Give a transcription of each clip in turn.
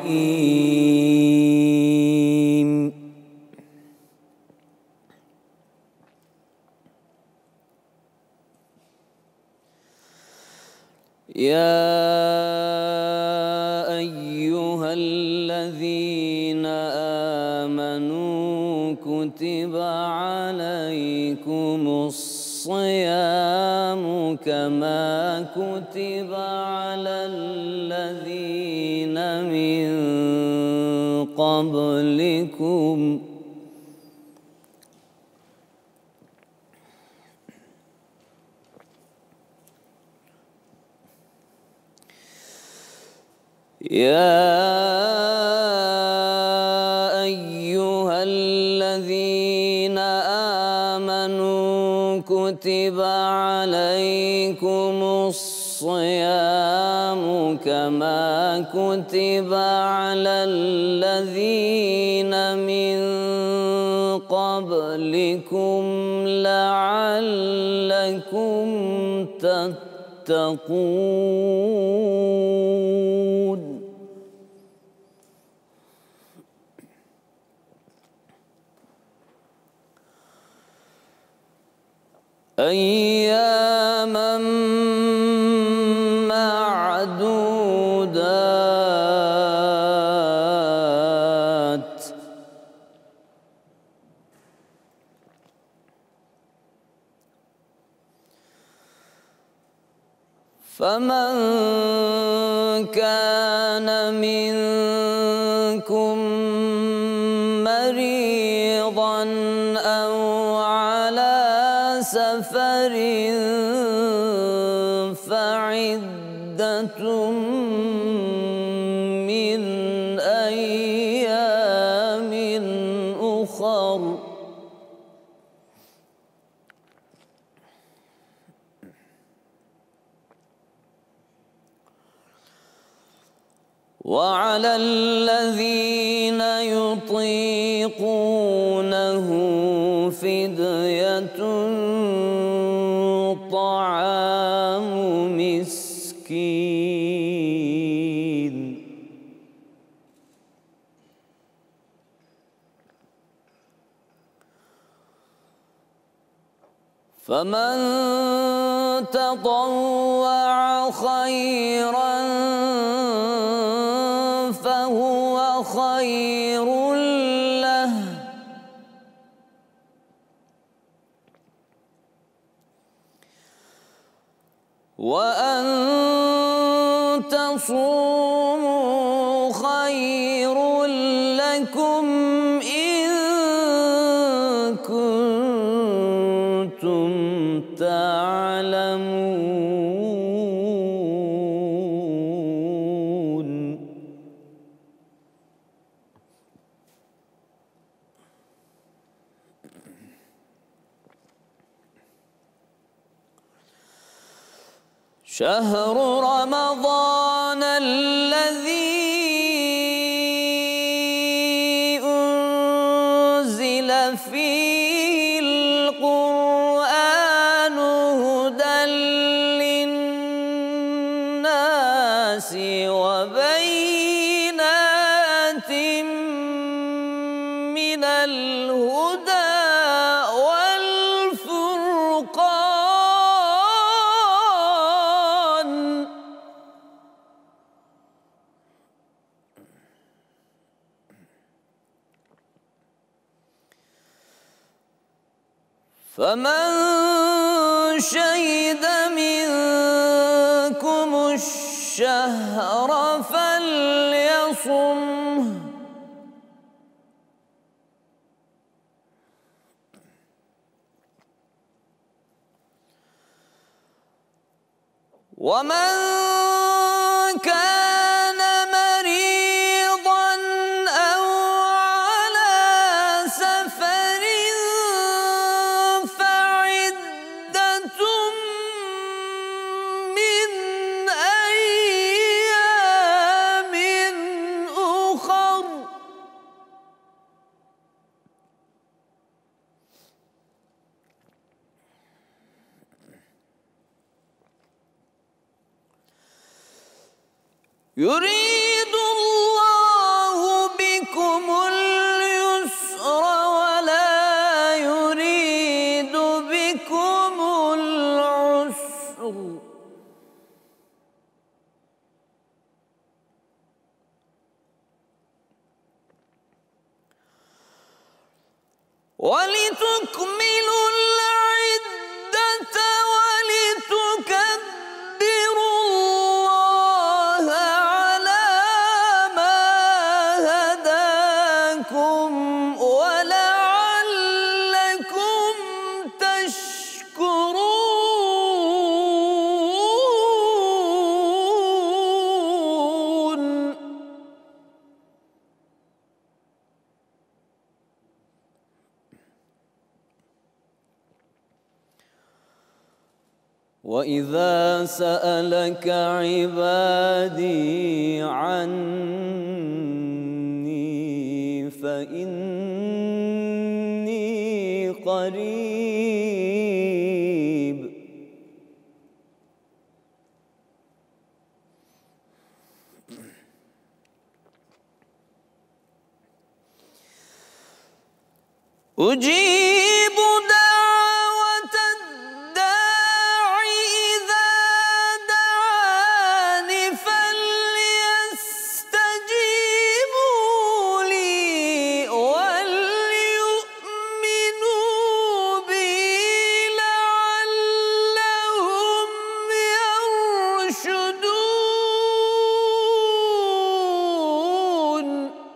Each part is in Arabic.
الرحيم يا أيها الذين آمنوا كتب عليكم الصيام كما كتب على الذين من قبلكم يا أيها الذين آمنوا كتب عليكم الصيام كما كتب على الذين من قبلكم لعلكم تتقون أياما معدودات فمن كان منكم مريضا أو على سفر فعدة من أيام أخر وعلى الذين يطيقونه فدية طعام مسكين فمن تطوع خيرا فهو خير له وأن تصوموا خير لكم إن كنتم تعلمون شهر رمضان الذي أنزل فيه القرآن هدى للناس وبينات من الهدى فمن شهد منكم الشهر فليصمه ومن كان مريضا أو على سفر فعدة من أيام أخر يريد الله ولتكملوا العدة ولتكبروا الله على ما هداكم ولعلكم تشكرون. وإذا سألك عبادي عني فإني قريب أجيب دعوة الداع إذا دعان فليستجيبوا لي وليؤمنوا بي لعلهم يرشدون.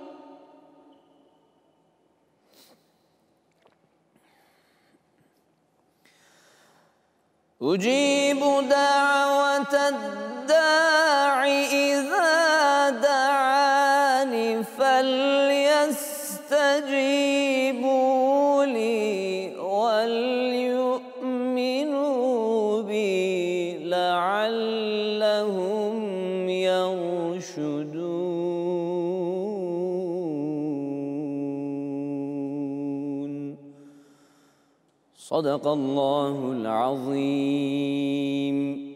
أجيب دعوة الداع إذا دعاني فليستجيبوا لي وليؤمنوا بي لعلهم يرشدون. صدق الله العظيم.